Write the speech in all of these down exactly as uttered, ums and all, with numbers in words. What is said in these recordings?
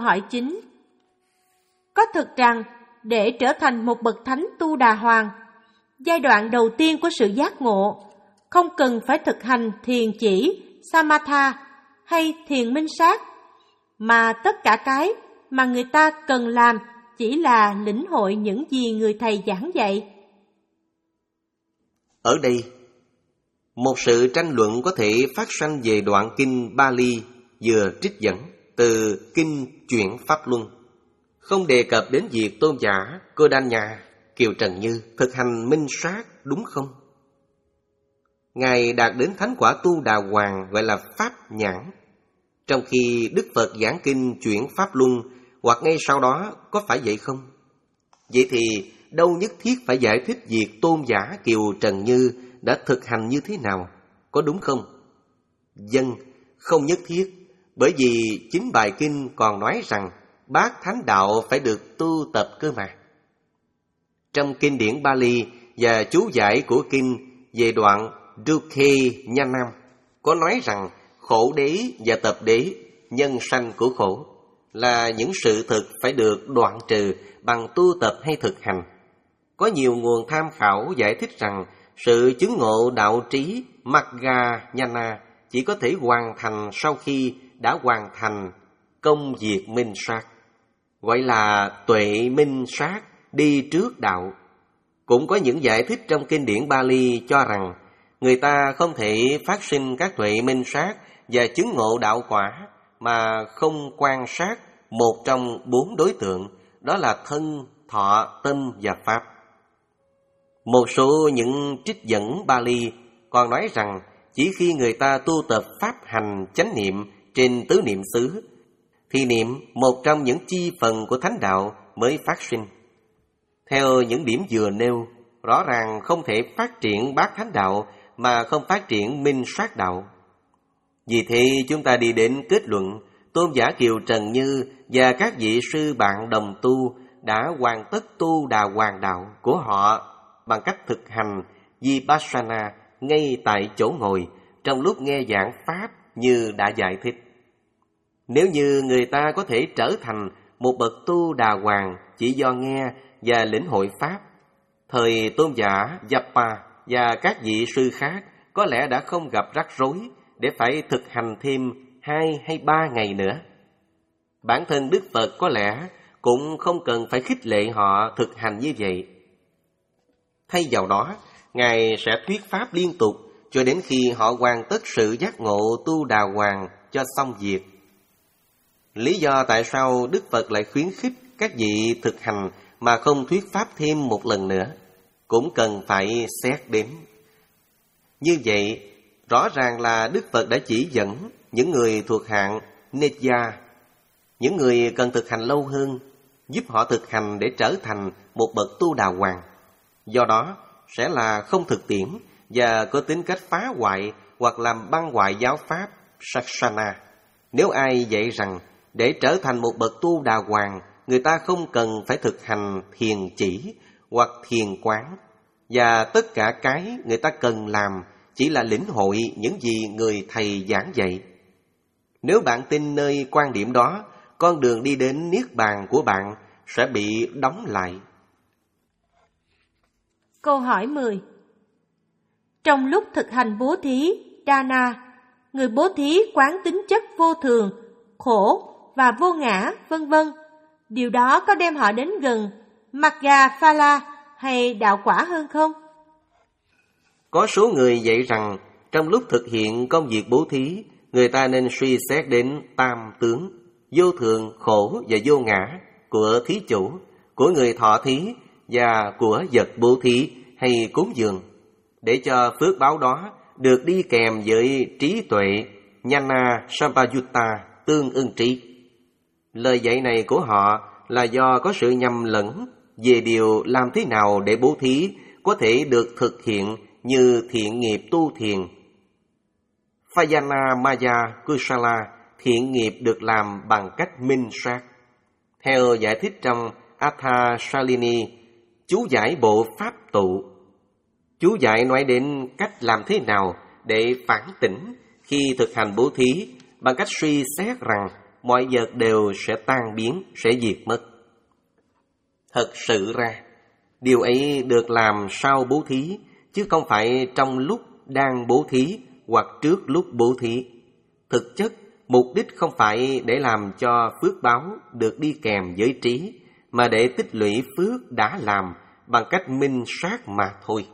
hỏi chính. Có thực rằng, để trở thành một bậc thánh Tu Đà Hoàng, giai đoạn đầu tiên của sự giác ngộ, không cần phải thực hành thiền chỉ, Samatha hay thiền minh sát, mà tất cả cái mà người ta cần làm chỉ là lĩnh hội những gì người thầy giảng dạy. Ở đây, một sự tranh luận có thể phát sanh về đoạn kinh Bali vừa trích dẫn từ kinh Chuyển Pháp Luân, không đề cập đến việc tôn giả Kodanya Kiều Trần Như thực hành minh sát, đúng không? Ngài đạt đến thánh quả Tu Đà Hoàng gọi là Pháp Nhãn, trong khi Đức Phật giảng kinh Chuyển Pháp Luân hoặc ngay sau đó, có phải vậy không? Vậy thì đâu nhất thiết phải giải thích việc tôn giả Kiều Trần Như đã thực hành như thế nào, có đúng không? Dân, không nhất thiết, bởi vì chính bài kinh còn nói rằng bát thánh đạo phải được tu tập cơ mà. Trong kinh điển Bali và chú giải của kinh về đoạn Dukhe Nyanam có nói rằng khổ đế và tập đế, nhân sanh của khổ, là những sự thực phải được đoạn trừ bằng tu tập hay thực hành. Có nhiều nguồn tham khảo giải thích rằng sự chứng ngộ đạo trí Magga Nhana chỉ có thể hoàn thành sau khi đã hoàn thành công việc minh sát, gọi là tuệ minh sát, đi trước đạo. Cũng có những giải thích trong kinh điển Bali cho rằng người ta không thể phát sinh các tuệ minh sát và chứng ngộ đạo quả mà không quan sát một trong bốn đối tượng, đó là thân, thọ, tâm và pháp. Một số những trích dẫn Bali còn nói rằng chỉ khi người ta tu tập pháp hành chánh niệm trên tứ niệm xứ, thì niệm một trong những chi phần của thánh đạo mới phát sinh. Theo những điểm vừa nêu, rõ ràng không thể phát triển bát thánh đạo mà không phát triển minh sát đạo. Vì thế chúng ta đi đến kết luận tôn giả Kiều Trần Như và các vị sư bạn đồng tu đã hoàn tất tu đà hoàng đạo của họ bằng cách thực hành Vipassana ngay tại chỗ ngồi trong lúc nghe giảng pháp như đã giải thích. Nếu như người ta có thể trở thành một bậc tu đà hoàng chỉ do nghe và lĩnh hội pháp, thời tôn giả Yapa và các vị sư khác có lẽ đã không gặp rắc rối để phải thực hành thêm hai hay ba ngày nữa. Bản thân Đức Phật có lẽ cũng không cần phải khích lệ họ thực hành như vậy. Thay vào đó, Ngài sẽ thuyết pháp liên tục cho đến khi họ hoàn tất sự giác ngộ tu đà hoàng cho xong việc. Lý do tại sao Đức Phật lại khuyến khích các vị thực hành mà không thuyết pháp thêm một lần nữa cũng cần phải xét đến. Như vậy, rõ ràng là Đức Phật đã chỉ dẫn những người thuộc hạng Nidya, những người cần thực hành lâu hơn, giúp họ thực hành để trở thành một bậc tu đà hoàng. Do đó, sẽ là không thực tiễn và có tính cách phá hoại hoặc làm băng hoại giáo pháp Saksana. Nếu ai dạy rằng để trở thành một bậc tu đà hoàng, người ta không cần phải thực hành thiền chỉ hoặc thiền quán, và tất cả cái người ta cần làm chỉ là lĩnh hội những gì người thầy giảng dạy. Nếu bạn tin nơi quan điểm đó, con đường đi đến niết bàn của bạn sẽ bị đóng lại. Câu hỏi mười. Trong lúc thực hành bố thí, Dana, người bố thí quán tính chất vô thường, khổ và vô ngã, vân vân, điều đó có đem họ đến gần Magga Phala hay đạo quả hơn không? Có số người dạy rằng trong lúc thực hiện công việc bố thí, người ta nên suy xét đến tam tướng, vô thường, khổ và vô ngã của thí chủ, của người thọ thí và của vật bố thí hay cúng dường, để cho phước báo đó được đi kèm với trí tuệ, Jnana Sampayutta, tương ưng trí. Lời dạy này của họ là do có sự nhầm lẫn về điều làm thế nào để bố thí có thể được thực hiện như thiện nghiệp tu thiền. Phayana Maya Kusala, thiện nghiệp được làm bằng cách minh sát. Theo giải thích trong Atha Shalini, chú giải bộ pháp tụ, chú giải nói đến cách làm thế nào để phản tỉnh khi thực hành bố thí bằng cách suy xét rằng mọi vật đều sẽ tan biến, sẽ diệt mất. Thật sự ra, điều ấy được làm sau bố thí, chứ không phải trong lúc đang bố thí hoặc trước lúc bố thí. Thực chất, mục đích không phải để làm cho phước báo được đi kèm với trí, mà để tích lũy phước đã làm bằng cách minh sát mà thôi.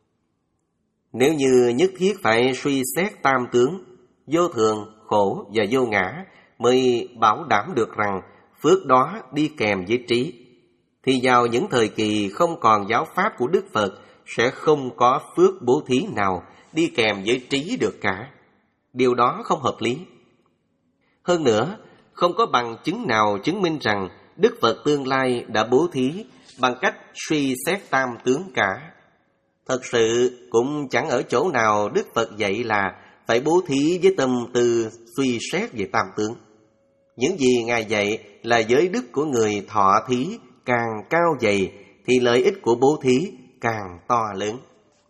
Nếu như nhất thiết phải suy xét tam tướng, vô thường, khổ và vô ngã mới bảo đảm được rằng phước đó đi kèm với trí, thì vào những thời kỳ không còn giáo pháp của Đức Phật sẽ không có phước bố thí nào đi kèm với trí được cả. Điều đó không hợp lý. Hơn nữa, không có bằng chứng nào chứng minh rằng Đức Phật tương lai đã bố thí bằng cách suy xét tam tướng cả. Thật sự cũng chẳng ở chỗ nào Đức Phật dạy là phải bố thí với tâm tư suy xét về tam tướng. Những gì Ngài dạy là giới đức của người thọ thí càng cao dày thì lợi ích của bố thí càng to lớn.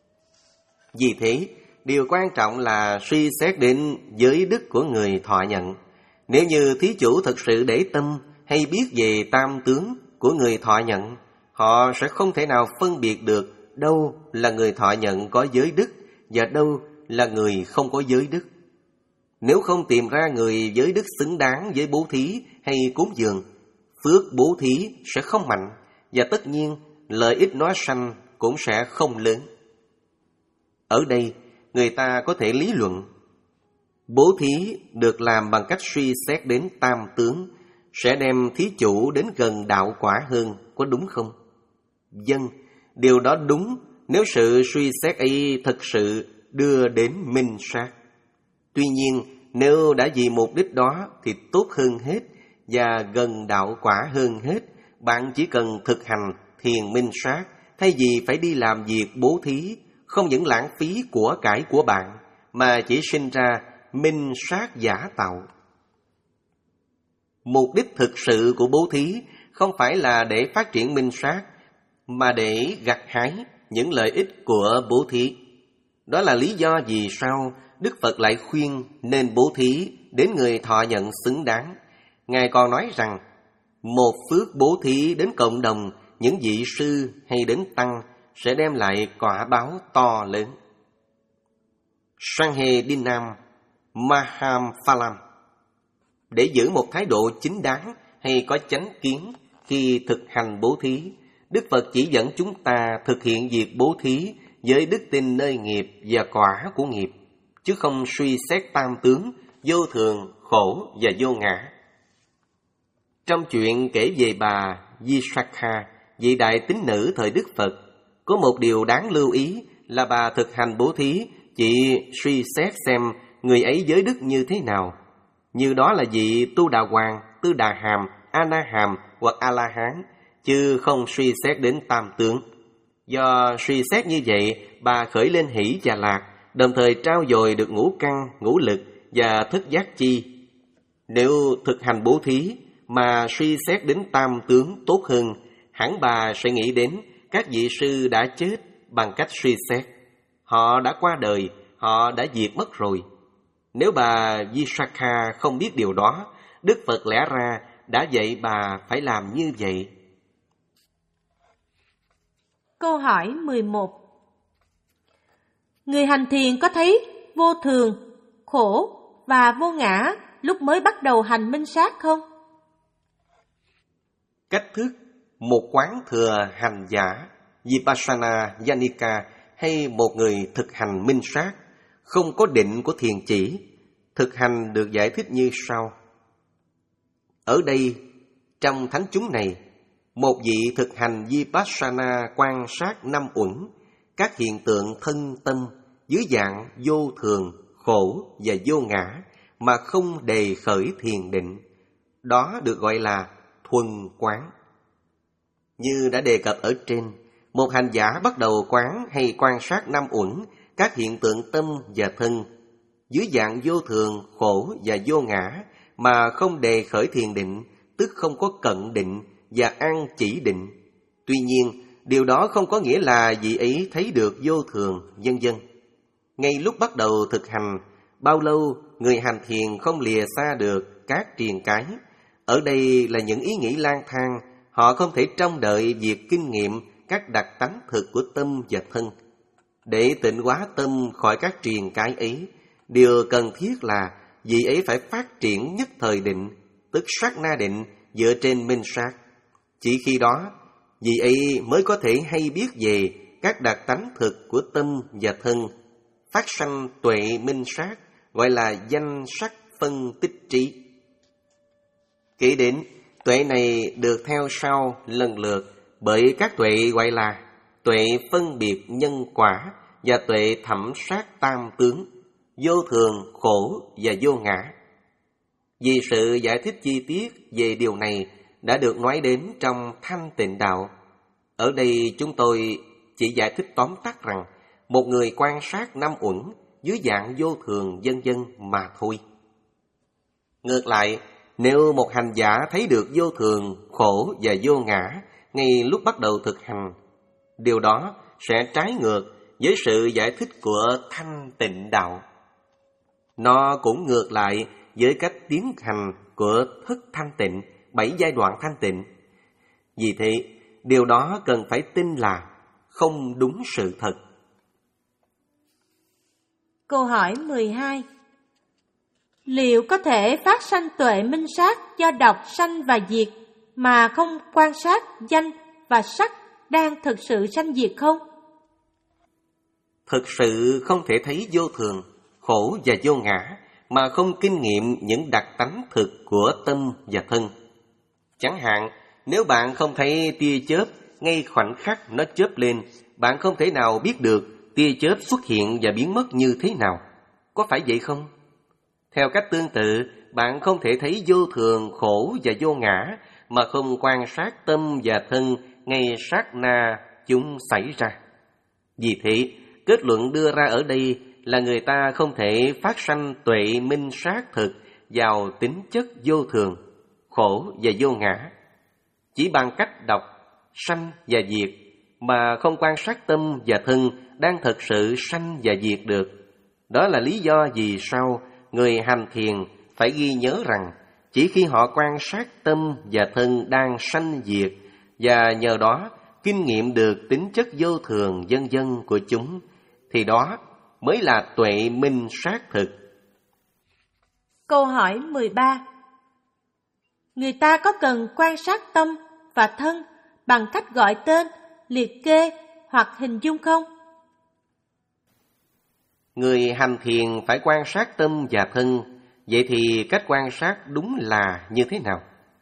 Vì thế, điều quan trọng là suy xét đến giới đức của người thọ nhận. Nếu như thí chủ thật sự để tâm hay biết về tam tướng của người thọ nhận, họ sẽ không thể nào phân biệt được đâu là người thọ nhận có giới đức và đâu là người không có giới đức. Nếu không tìm ra người giới đức xứng đáng với bố thí hay cúng dường, phước bố thí sẽ không mạnh, và tất nhiên lợi ích nó sanh cũng sẽ không lớn. Ở đây, người ta có thể lý luận, bố thí được làm bằng cách suy xét đến tam tướng sẽ đem thí chủ đến gần đạo quả hơn, có đúng không? Vâng, điều đó đúng nếu sự suy xét ấy thật sự đưa đến minh sát. Tuy nhiên, nếu đã vì mục đích đó thì tốt hơn hết và gần đạo quả hơn hết, bạn chỉ cần thực hành thiền minh sát thay vì phải đi làm việc bố thí, không những lãng phí của cải của bạn mà chỉ sinh ra minh sát giả tạo. Mục đích thực sự của bố thí không phải là để phát triển minh sát, mà để gặt hái những lợi ích của bố thí. Đó là lý do vì sao Đức Phật lại khuyên nên bố thí đến người thọ nhận xứng đáng. Ngài còn nói rằng, một phước bố thí đến cộng đồng, những vị sư hay đến tăng sẽ đem lại quả báo to lớn. Sanghedinam Mahamphalam. Để giữ một thái độ chính đáng hay có chánh kiến khi thực hành bố thí, Đức Phật chỉ dẫn chúng ta thực hiện việc bố thí với đức tin nơi nghiệp và quả của nghiệp, chứ không suy xét tam tướng, vô thường, khổ và vô ngã. Trong chuyện kể về bà Visakha, vị đại tín nữ thời Đức Phật, có một điều đáng lưu ý là bà thực hành bố thí chỉ suy xét xem người ấy giới đức như thế nào. Như đó là vị Tu Đà Hoàng, Tư Đà Hàm, A Na Hàm hoặc A La Hán, chứ không suy xét đến tam tướng. Do suy xét như vậy, bà khởi lên hỷ và lạc, đồng thời trao dồi được ngũ căn, ngũ lực và thức giác chi. Nếu thực hành bố thí mà suy xét đến tam tướng tốt hơn, hẳn bà sẽ nghĩ đến các vị sư đã chết bằng cách suy xét. Họ đã qua đời, họ đã diệt mất rồi. Nếu bà Visakha không biết điều đó, Đức Phật lẽ ra đã dạy bà phải làm như vậy. Câu hỏi mười một. Người hành thiền có thấy vô thường, khổ và vô ngã lúc mới bắt đầu hành minh sát không? Cách thức một quán thừa hành giả Vipassana Yanika hay một người thực hành minh sát không có định của thiền chỉ, thực hành được giải thích như sau. Ở đây, trong thánh chúng này, một vị thực hành Vipassana quan sát năm uẩn, các hiện tượng thân tâm dưới dạng vô thường, khổ và vô ngã mà không đề khởi thiền định. Đó được gọi là thuần quán. Như đã đề cập ở trên, một hành giả bắt đầu quán hay quan sát năm uẩn, các hiện tượng tâm và thân dưới dạng vô thường, khổ và vô ngã mà không đề khởi thiền định, tức không có cận định và an chỉ định. Tuy nhiên, điều đó không có nghĩa là vị ấy thấy được vô thường, vân vân. Ngay lúc bắt đầu thực hành, bao lâu người hành thiền không lìa xa được các triền cái. Ở đây là những ý nghĩ lang thang, họ không thể trông đợi việc kinh nghiệm các đặc tánh thực của tâm và thân. Để tịnh hóa tâm khỏi các triền cái ấy, điều cần thiết là vị ấy phải phát triển nhất thời định, tức sát na định dựa trên minh sát. Chỉ khi đó, vị ấy mới có thể hay biết về các đặc tánh thực của tâm và thân, phát sanh tuệ minh sát, gọi là danh sắc phân tích trí. Kể đến, tuệ này được theo sau lần lượt bởi các tuệ gọi là tuệ phân biệt nhân quả và tuệ thẩm sát tam tướng, vô thường, khổ và vô ngã. Vì sự giải thích chi tiết về điều này đã được nói đến trong Thanh Tịnh Đạo. Ở đây chúng tôi chỉ giải thích tóm tắt rằng một người quan sát năm uẩn dưới dạng vô thường vân vân mà thôi. Ngược lại, nếu một hành giả thấy được vô thường, khổ và vô ngã ngay lúc bắt đầu thực hành, điều đó sẽ trái ngược với sự giải thích của Thanh Tịnh Đạo. Nó cũng ngược lại với cách tiến hành của thức thanh tịnh, bảy giai đoạn thanh tịnh. Vì thế, điều đó cần phải tin là không đúng sự thật. Câu hỏi mười hai. Liệu có thể phát sanh tuệ minh sát do đọc sanh và diệt mà không quan sát danh và sắc đang thực sự sanh diệt không? Thực sự không thể thấy vô thường, khổ và vô ngã mà không kinh nghiệm những đặc tánh thực của tâm và thân. Chẳng hạn, nếu bạn không thấy tia chớp ngay khoảnh khắc nó chớp lên, bạn không thể nào biết được tia chớp xuất hiện và biến mất như thế nào. Có phải vậy không? Theo cách tương tự, bạn không thể thấy vô thường, khổ và vô ngã mà không quan sát tâm và thân ngay sát na chúng xảy ra. Vì thế, kết luận đưa ra ở đây là người ta không thể phát sanh tuệ minh sát thực vào tính chất vô thường, khổ và vô ngã. Chỉ bằng cách đọc sanh và diệt mà không quan sát tâm và thân đang thực sự sanh và diệt được. Đó là lý do vì sao người hành thiền phải ghi nhớ rằng chỉ khi họ quan sát tâm và thân đang sanh diệt và nhờ đó kinh nghiệm được tính chất vô thường vân vân của chúng, thì đó mới là tuệ minh sát thực. Câu hỏi mười ba. Người ta có cần quan sát tâm và thân bằng cách gọi tên, liệt kê hoặc hình dung không? Người hành thiền phải quan sát tâm và thân, vậy thì cách quan sát đúng là như thế nào?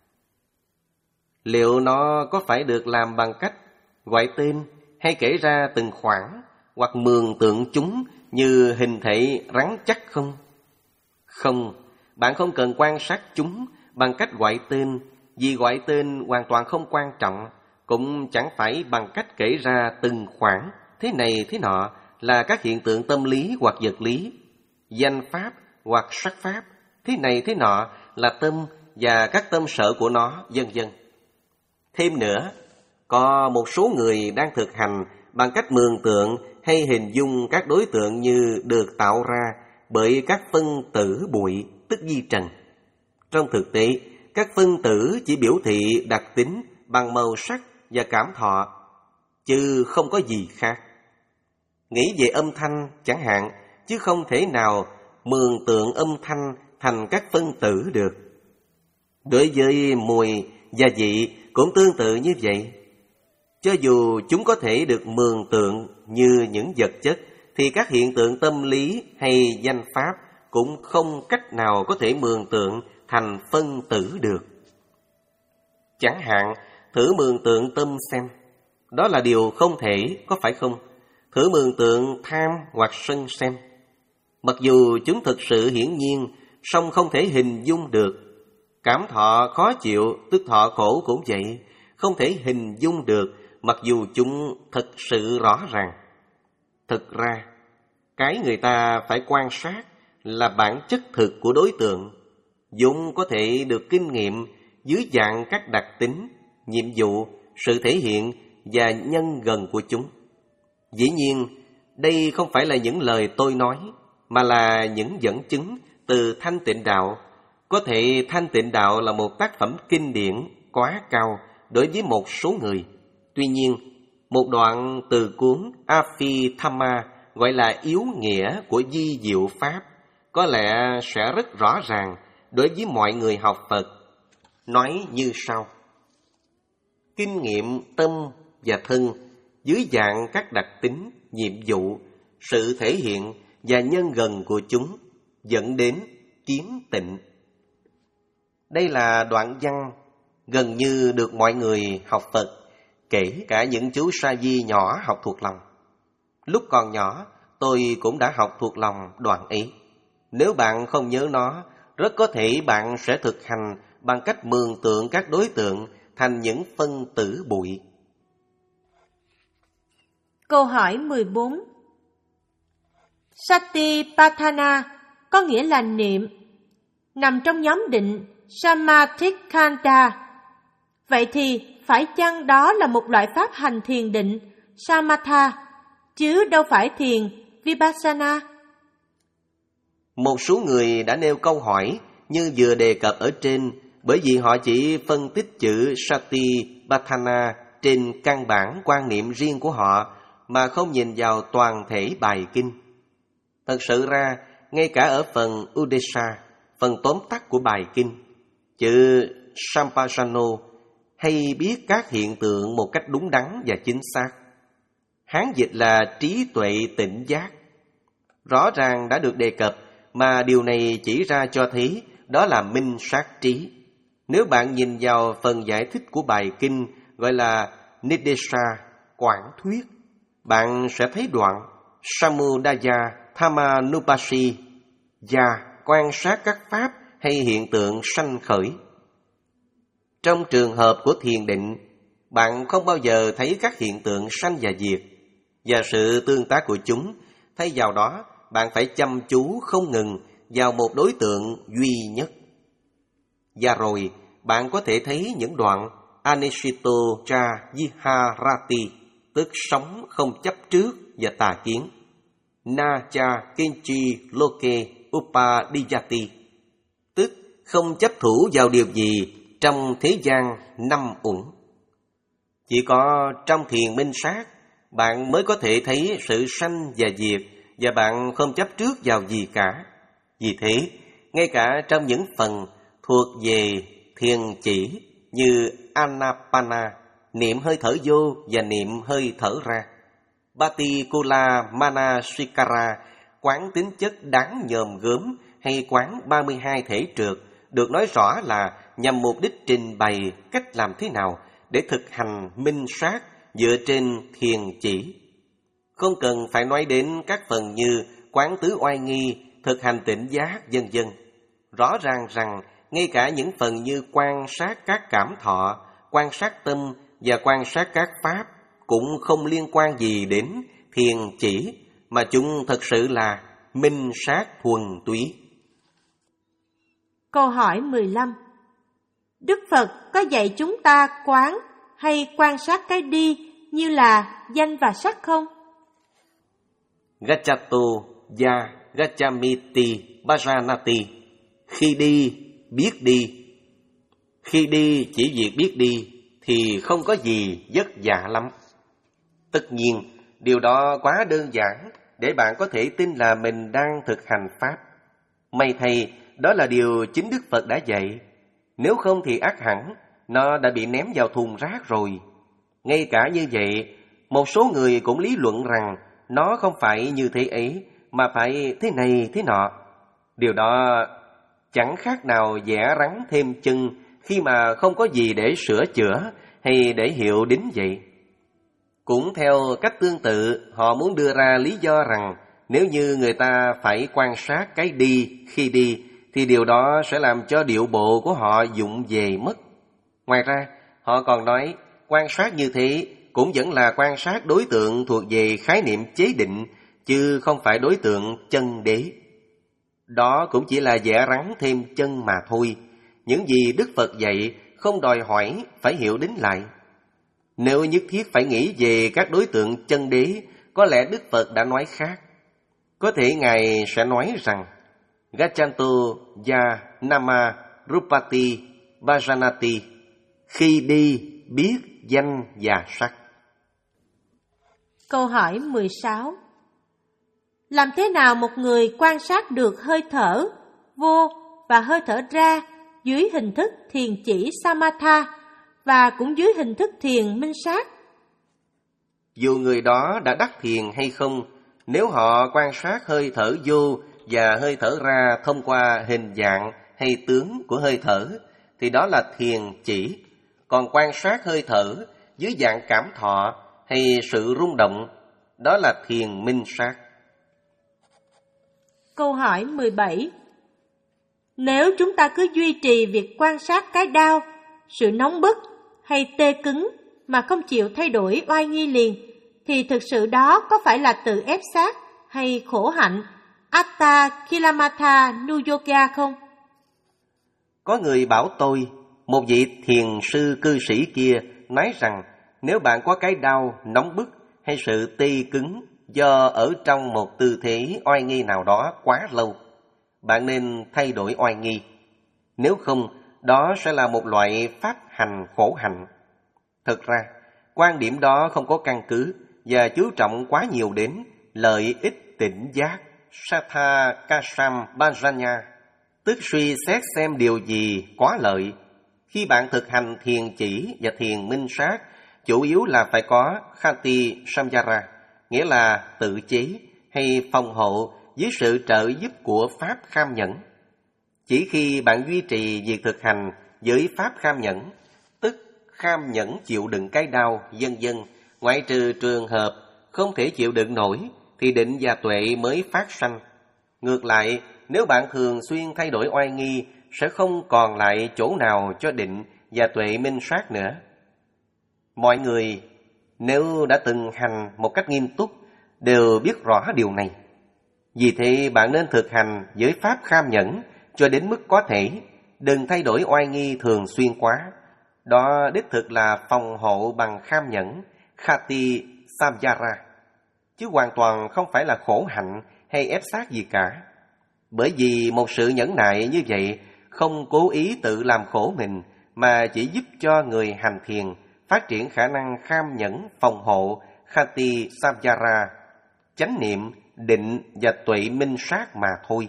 Liệu nó có phải được làm bằng cách gọi tên hay kể ra từng khoảng hoặc mường tượng chúng như hình thể rắn chắc không? Không, bạn không cần quan sát chúng bằng cách gọi tên, vì gọi tên hoàn toàn không quan trọng, cũng chẳng phải bằng cách kể ra từng khoảng thế này thế nọ là các hiện tượng tâm lý hoặc vật lý, danh pháp hoặc sắc pháp, thế này thế nọ là tâm và các tâm sở của nó, vân vân. Thêm nữa, có một số người đang thực hành bằng cách mường tượng hay hình dung các đối tượng như được tạo ra bởi các phân tử bụi, tức vi trần. Trong thực tế, các phân tử chỉ biểu thị đặc tính bằng màu sắc và cảm thọ, chứ không có gì khác. Nghĩ về âm thanh chẳng hạn, chứ không thể nào mường tượng âm thanh thành các phân tử được. Đối với mùi và vị cũng tương tự như vậy. Cho dù chúng có thể được mường tượng như những vật chất, thì các hiện tượng tâm lý hay danh pháp cũng không cách nào có thể mường tượng thành phân tử được. Chẳng hạn, thử mường tượng tâm xem. Đó là điều không thể, có phải không? Thử mường tượng tham hoặc sân xem. Mặc dù chúng thực sự hiển nhiên, song không thể hình dung được. Cảm thọ khó chịu, tức thọ khổ cũng vậy, không thể hình dung được, mặc dù chúng thật sự rõ ràng. Thực ra, cái người ta phải quan sát là bản chất thực của đối tượng, vốn có thể được kinh nghiệm dưới dạng các đặc tính, nhiệm vụ, sự thể hiện và nhân gần của chúng. Dĩ nhiên, đây không phải là những lời tôi nói, mà là những dẫn chứng từ Thanh Tịnh Đạo. Có thể Thanh Tịnh Đạo là một tác phẩm kinh điển quá cao đối với một số người. Tuy nhiên, một đoạn từ cuốn Abhidhamma gọi là yếu nghĩa của vi diệu Pháp có lẽ sẽ rất rõ ràng đối với mọi người học Phật. Nói như sau: kinh nghiệm tâm và thân dưới dạng các đặc tính, nhiệm vụ, sự thể hiện và nhân gần của chúng dẫn đến kiến tịnh. Đây là đoạn văn gần như được mọi người học Phật, kể cả những chú sa di nhỏ học thuộc lòng. Lúc còn nhỏ, tôi cũng đã học thuộc lòng đoạn ấy. Nếu bạn không nhớ nó, rất có thể bạn sẽ thực hành bằng cách mường tượng các đối tượng thành những phân tử bụi. Câu hỏi mười bốn. Satipatthana có nghĩa là niệm, nằm trong nhóm định Samatthikkhanda. Vậy thì phải chăng đó là một loại pháp hành thiền định Samatha, chứ đâu phải thiền Vipassana? Một số người đã nêu câu hỏi như vừa đề cập ở trên, bởi vì họ chỉ phân tích chữ Satipatthana trên căn bản quan niệm riêng của họ mà không nhìn vào toàn thể bài kinh. Thật sự ra, ngay cả ở phần Udesa, phần tóm tắt của bài kinh, chữ Sampajano hay biết các hiện tượng một cách đúng đắn và chính xác. Hán dịch là trí tuệ tỉnh giác. Rõ ràng đã được đề cập, mà điều này chỉ ra cho thấy đó là minh sát trí. Nếu bạn nhìn vào phần giải thích của bài kinh gọi là Nidesa, quảng thuyết, bạn sẽ thấy đoạn Samudaya Thamanupasi và quan sát các pháp hay hiện tượng sanh khởi. Trong trường hợp của thiền định, bạn không bao giờ thấy các hiện tượng sanh và diệt và sự tương tác của chúng. Thay vào đó, bạn phải chăm chú không ngừng vào một đối tượng duy nhất. Và rồi, bạn có thể thấy những đoạn Anishito cha Viharati, tức sống không chấp trước và tà kiến. Na cha Kinchi Loke Upadiyati, tức không chấp thủ vào điều gì trong thế gian năm uẩn. Chỉ có trong thiền minh sát, bạn mới có thể thấy sự sanh và diệt, và bạn không chấp trước vào gì cả. Vì thế, ngay cả trong những phần thuộc về thiền chỉ như Anapana, niệm hơi thở vô và niệm hơi thở ra, Batikula Manasikara, quán tính chất đáng nhòm gớm, hay quán ba mươi hai thể trượt, được nói rõ là nhằm mục đích trình bày cách làm thế nào để thực hành minh sát dựa trên thiền chỉ. Không cần phải nói đến các phần như quán tứ oai nghi, thực hành tỉnh giác, vân vân. Rõ ràng rằng ngay cả những phần như quan sát các cảm thọ, quan sát tâm và quan sát các pháp cũng không liên quan gì đến thiền chỉ, mà chúng thật sự là minh sát thuần túy. Câu hỏi mười lăm. Đức Phật có dạy chúng ta quán hay quan sát cái đi như là danh và sắc không? Gachato ya gachamiti bhajanati. Khi đi, biết đi. Khi đi chỉ việc biết đi thì không có gì vất vả lắm. Tất nhiên, điều đó quá đơn giản để bạn có thể tin là mình đang thực hành Pháp. May thay, đó là điều chính Đức Phật đã dạy. Nếu không thì ắt hẳn, nó đã bị ném vào thùng rác rồi. Ngay cả như vậy, một số người cũng lý luận rằng nó không phải như thế ấy, mà phải thế này thế nọ. Điều đó chẳng khác nào vẽ rắn thêm chân khi mà không có gì để sửa chữa hay để hiệu đính vậy. Cũng theo cách tương tự, họ muốn đưa ra lý do rằng nếu như người ta phải quan sát cái đi khi đi, thì điều đó sẽ làm cho điệu bộ của họ vụng về mất. Ngoài ra, họ còn nói quan sát như thế cũng vẫn là quan sát đối tượng thuộc về khái niệm chế định, chứ không phải đối tượng chân đế. Đó cũng chỉ là vẽ rắn thêm chân mà thôi. Những gì Đức Phật dạy không đòi hỏi phải hiểu đính lại. Nếu nhất thiết phải nghĩ về các đối tượng chân đế, có lẽ Đức Phật đã nói khác. Có thể Ngài sẽ nói rằng Gachanto ya Nama Rupati Bhajanati, khi đi biết danh và sắc. Câu hỏi mười sáu. Làm thế nào một người quan sát được hơi thở vô và hơi thở ra dưới hình thức thiền chỉ Samatha và cũng dưới hình thức thiền minh sát? Dù người đó đã đắc thiền hay không, nếu họ quan sát hơi thở vô và hơi thở ra thông qua hình dạng hay tướng của hơi thở, thì đó là thiền chỉ. Còn quan sát hơi thở dưới dạng cảm thọ hay sự rung động, đó là thiền minh sát. Câu hỏi mười bảy. Nếu chúng ta cứ duy trì việc quan sát cái đau, sự nóng bức hay tê cứng mà không chịu thay đổi oai nghi liền, thì thực sự đó có phải là tự ép sát hay khổ hạnh Atta Kilamatha Nuyoga không? Có người bảo tôi, một vị thiền sư cư sĩ kia nói rằng nếu bạn có cái đau, nóng bức hay sự tê cứng do ở trong một tư thế oai nghi nào đó quá lâu, bạn nên thay đổi oai nghi. Nếu không, đó sẽ là một loại pháp hành khổ hạnh. Thực ra, quan điểm đó không có căn cứ và chú trọng quá nhiều đến lợi ích tỉnh giác Satha Kasam Bhajanya, tức suy xét xem điều gì có lợi. Khi bạn thực hành thiền chỉ và thiền minh sát, chủ yếu là phải có Khati Samyara, nghĩa là tự chế hay phòng hộ dưới sự trợ giúp của pháp kham nhẫn. Chỉ khi bạn duy trì việc thực hành với pháp kham nhẫn, tức kham nhẫn chịu đựng cái đau, vân vân, ngoại trừ trường hợp không thể chịu đựng nổi, thì định và tuệ mới phát sanh. Ngược lại, nếu bạn thường xuyên thay đổi oai nghi, sẽ không còn lại chỗ nào cho định và tuệ minh sát nữa. Mọi người, nếu đã từng hành một cách nghiêm túc, đều biết rõ điều này. Vì thế bạn nên thực hành với pháp kham nhẫn cho đến mức có thể, đừng thay đổi oai nghi thường xuyên quá. Đó đích thực là phòng hộ bằng kham nhẫn, Khati Samyara, chứ hoàn toàn không phải là khổ hạnh hay ép sát gì cả. Bởi vì một sự nhẫn nại như vậy không cố ý tự làm khổ mình, mà chỉ giúp cho người hành thiền phát triển khả năng kham nhẫn phòng hộ Khati Samyara, chánh niệm, định và tuệ minh sát mà thôi.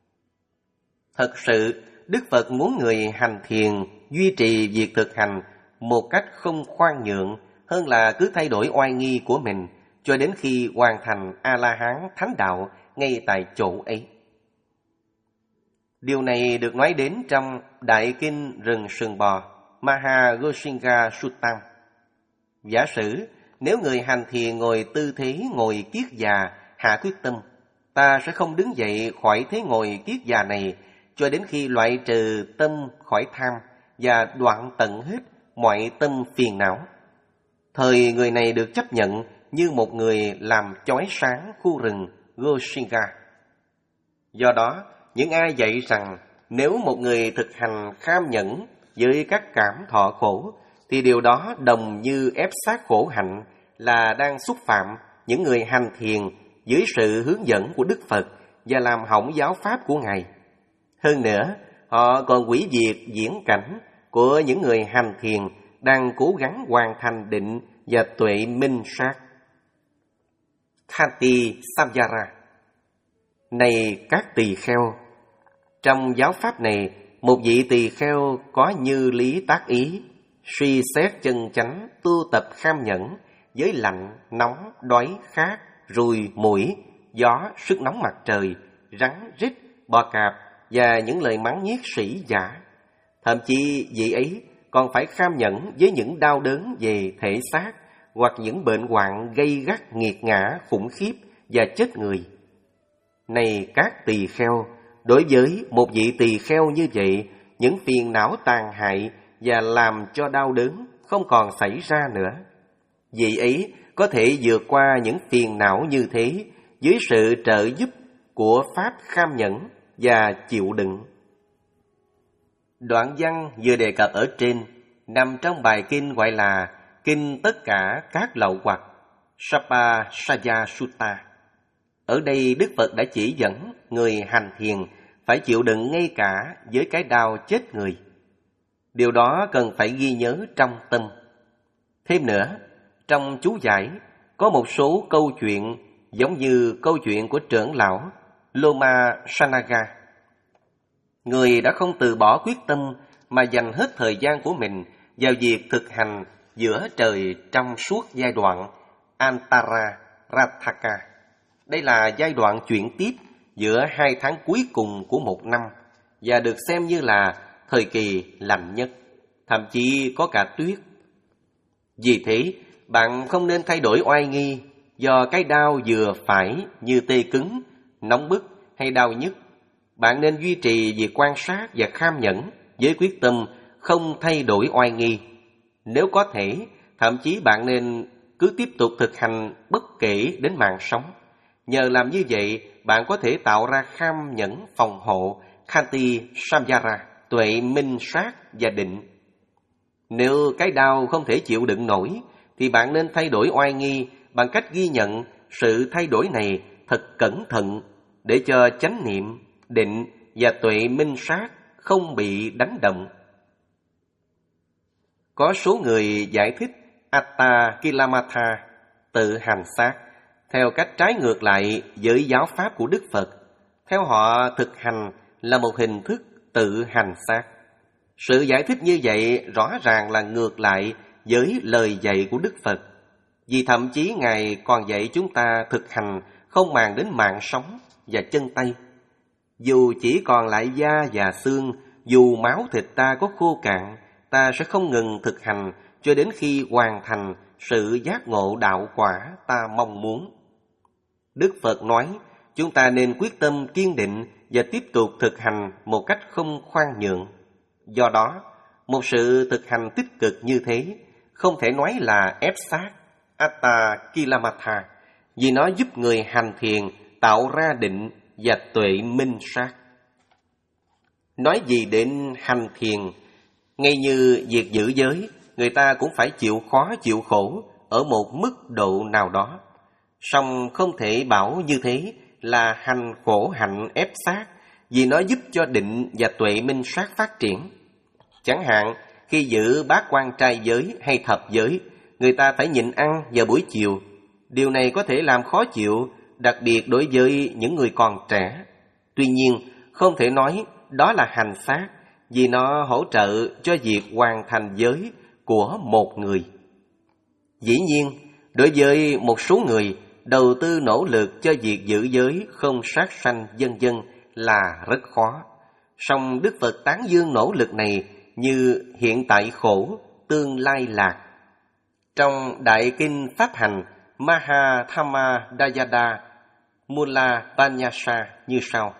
Thật sự, Đức Phật muốn người hành thiền duy trì việc thực hành một cách không khoan nhượng hơn là cứ thay đổi oai nghi của mình cho đến khi hoàn thành A-la-hán thánh đạo ngay tại chỗ ấy. Điều này được nói đến trong Đại Kinh Rừng Sừng Bò Mahagosinga Suttam. Giả sử nếu người hành thiền ngồi tư thế ngồi kiết già hạ quyết tâm, ta sẽ không đứng dậy khỏi thế ngồi kiết già này cho đến khi loại trừ tâm khỏi tham và đoạn tận hết mọi tâm phiền não. Thời người này được chấp nhận như một người làm chói sáng khu rừng Gosinga. Do đó, những ai dạy rằng nếu một người thực hành kham nhẫn với các cảm thọ khổ, thì điều đó đồng như ép sát khổ hạnh, là đang xúc phạm những người hành thiền dưới sự hướng dẫn của Đức Phật và làm hỏng giáo pháp của Ngài. Hơn nữa, họ còn hủy diệt diễn cảnh của những người hành thiền đang cố gắng hoàn thành định và tuệ minh sát. Khati Samyara. Này các tỳ kheo, trong giáo pháp này, một vị tỳ kheo có như lý tác ý, suy xét chân chánh, tu tập kham nhẫn với lạnh, nóng, đói, khát, ruồi, muỗi, gió, sức nóng mặt trời, rắn, rít, bò cạp và những lời mắng nhiếc sĩ giả. Thậm chí vị ấy còn phải kham nhẫn với những đau đớn về thể xác hoặc những bệnh hoạn gây gắt nghiệt ngã khủng khiếp và chết người. Này các tỳ kheo, đối với một vị tỳ kheo như vậy, những phiền não tàn hại và làm cho đau đớn không còn xảy ra nữa. Vị ấy có thể vượt qua những phiền não như thế dưới sự trợ giúp của pháp kham nhẫn và chịu đựng. Đoạn văn vừa đề cập ở trên nằm trong bài kinh gọi là Kinh Tất cả các lậu hoặc Sapasaya Sutta. Ở đây Đức Phật đã chỉ dẫn người hành thiền phải chịu đựng ngay cả với cái đau chết người. Điều đó cần phải ghi nhớ trong tâm. Thêm nữa, trong chú giải có một số câu chuyện giống như câu chuyện của trưởng lão Loma Sanaga. Người đã không từ bỏ quyết tâm mà dành hết thời gian của mình vào việc thực hành giữa trời trong suốt giai đoạn Antara Rataka. Đây là giai đoạn chuyển tiếp giữa hai tháng cuối cùng của một năm và được xem như là thời kỳ lạnh nhất, thậm chí có cả tuyết. Vì thế, bạn không nên thay đổi oai nghi do cái đau vừa phải như tê cứng, nóng bức hay đau nhức. Bạn nên duy trì việc quan sát và kham nhẫn với quyết tâm không thay đổi oai nghi. Nếu có thể, thậm chí bạn nên cứ tiếp tục thực hành bất kể đến mạng sống. Nhờ làm như vậy, bạn có thể tạo ra kham nhẫn phòng hộ, Khanti Samyara, tuệ minh sát và định. Nếu cái đau không thể chịu đựng nổi, thì bạn nên thay đổi oai nghi bằng cách ghi nhận sự thay đổi này thật cẩn thận để cho chánh niệm, định và tuệ minh sát không bị đánh động. Có số người giải thích Atta Kilamatha, tự hành sát, theo cách trái ngược lại với giáo pháp của Đức Phật. Theo họ, thực hành là một hình thức tự hành sát. Sự giải thích như vậy rõ ràng là ngược lại với lời dạy của Đức Phật. Vì thậm chí Ngài còn dạy chúng ta thực hành không màng đến mạng sống và chân tay. Dù chỉ còn lại da và xương, dù máu thịt ta có khô cạn, ta sẽ không ngừng thực hành cho đến khi hoàn thành sự giác ngộ đạo quả ta mong muốn. Đức Phật nói, chúng ta nên quyết tâm kiên định và tiếp tục thực hành một cách không khoan nhượng. Do đó, một sự thực hành tích cực như thế không thể nói là ép sát, Atta Kilamatha, vì nó giúp người hành thiền tạo ra định và tuệ minh sát. Nói gì đến hành thiền, ngay như việc giữ giới, người ta cũng phải chịu khó chịu khổ ở một mức độ nào đó. Song không thể bảo như thế là hành khổ hạnh ép sát, vì nó giúp cho định và tuệ minh sát phát triển. Chẳng hạn, khi giữ bát quan trai giới hay thập giới, người ta phải nhịn ăn vào buổi chiều. Điều này có thể làm khó chịu, đặc biệt đối với những người còn trẻ. Tuy nhiên, không thể nói đó là hành sát, vì nó hỗ trợ cho việc hoàn thành giới của một người. Dĩ nhiên, đối với một số người, đầu tư nỗ lực cho việc giữ giới không sát sanh vân vân là rất khó. Song Đức Phật tán dương nỗ lực này như hiện tại khổ, tương lai lạc. Trong Đại Kinh Pháp Hành Mahathamma Dayada Mula Panyasa như sau.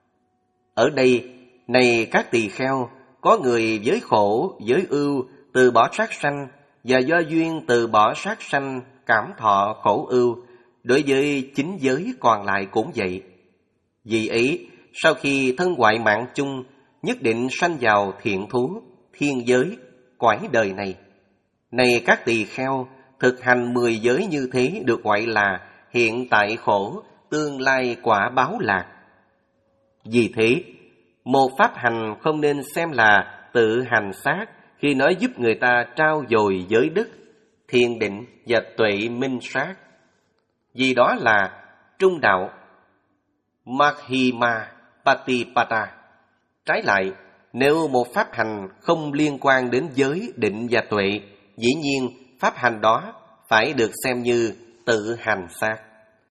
Ở đây, này các tỳ kheo, có người giới khổ, giới ưu, từ bỏ sát sanh, và do duyên từ bỏ sát sanh, cảm thọ khổ ưu, đối với chính giới còn lại cũng vậy. Vì ấy, sau khi thân hoại mạng chung, nhất định sanh vào thiện thú, thiên giới, cõi đời này. Này các tỳ kheo, thực hành mười giới như thế được gọi là hiện tại khổ, tương lai quả báo lạc. Vì thế, một pháp hành không nên xem là tự hành sát khi nó giúp người ta trao dồi giới đức, thiền định và tuệ minh sát. Vì đó là trung đạo, Majjhima Patipada. Trái lại, nếu một pháp hành không liên quan đến giới, định và tuệ, dĩ nhiên pháp hành đó phải được xem như tự hành sát.